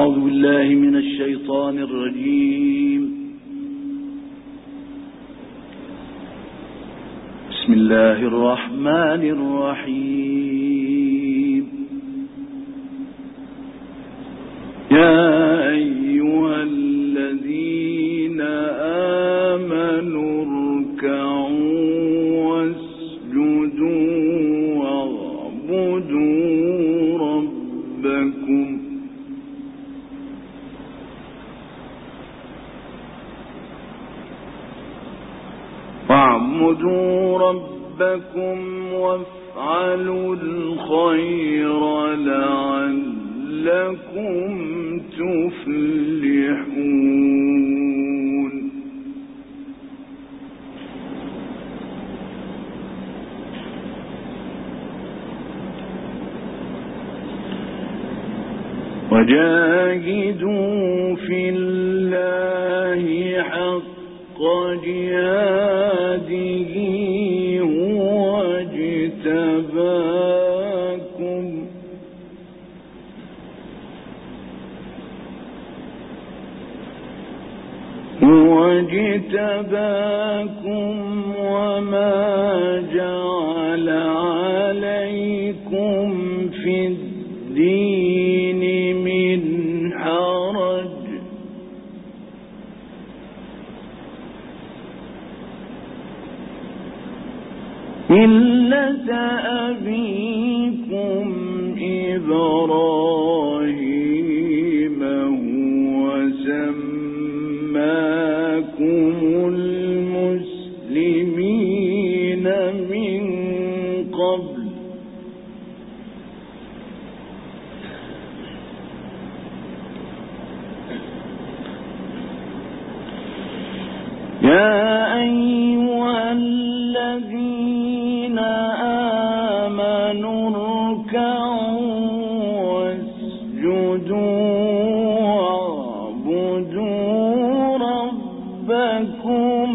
أعوذ بالله من الشيطان الرجيم. بسم الله الرحمن الرحيم. يا أيها الذين آمنوا اركعوا واسجدوا واعبدوا ربكم وافعلوا الخير لعلكم تفلحون. وجاهدوا في الله حق جهاده هو اجتباكم وما جعل عليكم في الدين من حرج ملة أبيكم إبراهيم هو سماكم المسلمين من قبل يا أيها الذين آمنوا اركعوا واسجدوا واعبدوا ربكم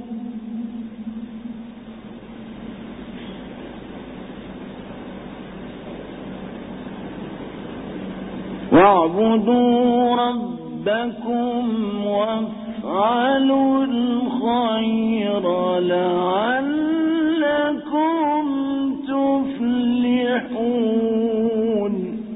وافعلوا الخير لعلكم تفلحون.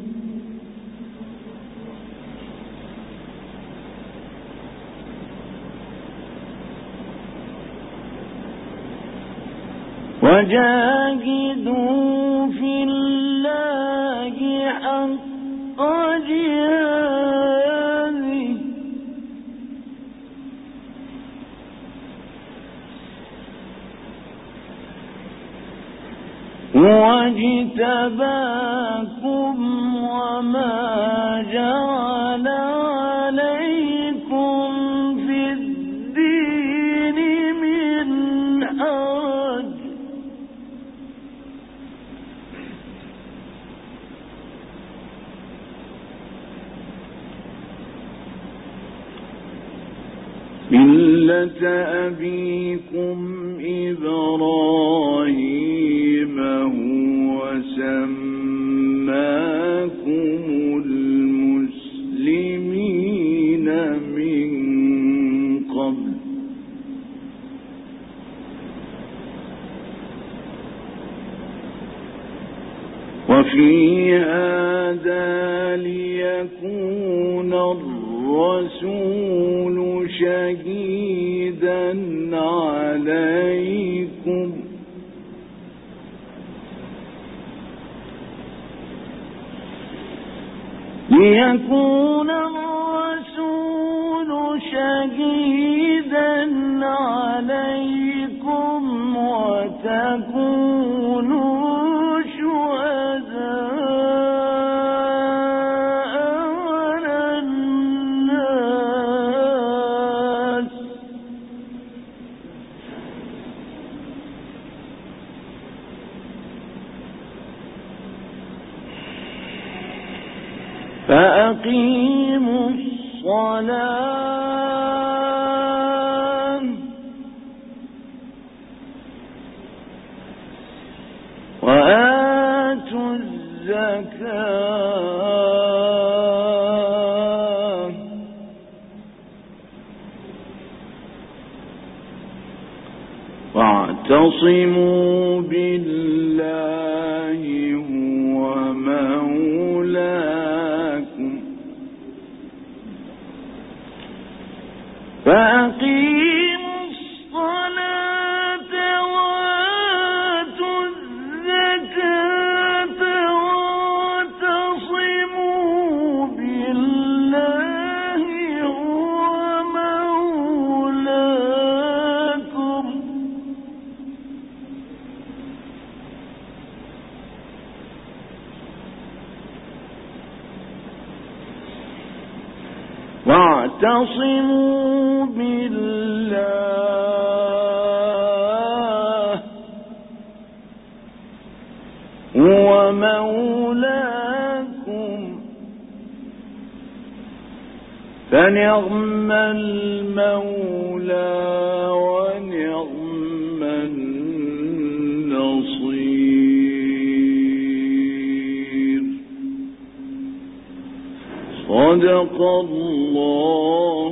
وجاهدوا في الله حق جهاده هو اجتباكم وما جعل عليكم في الدين من حرج ملة أبيكم إبراهيم هو سماكم المسلمين من قبل وفي هذا ليكون الرسول شهيدا عليكم وتكونوا شهداء على الناس فأقيموا الصلاة وآتوا الزكاة واعتصموا بالله هو مولاكم فأقيموا الصلاة وآتوا الزكاة واعتصموا بالله هو مولاكم واعتصموا بالله هو مولاكم فنعم المولى ونعم النصير صدق الله